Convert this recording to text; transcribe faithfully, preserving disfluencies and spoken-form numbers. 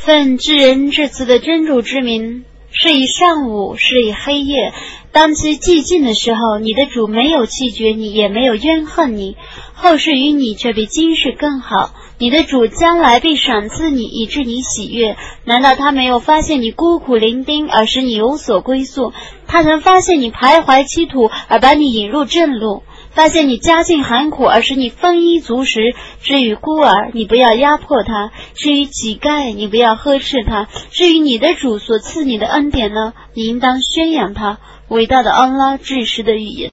奉至仁至慈的真主之名，是以上午，是以黑夜，当其寂静的时候，你的主没有弃绝你，也没有怨恨你，后世与你却比今世更好。你的主将来必赏赐你，以致你喜悦。难道他没有发现你孤苦伶仃，而使你有所归宿？他曾发现你徘徊歧途，而把你引入正路，发现你家境寒苦，而使你丰衣足食。至于孤儿，你不要压迫他；至于乞丐，你不要呵斥他；至于你的主所赐你的恩典呢，你应当宣扬他。伟大的安拉至实的语言。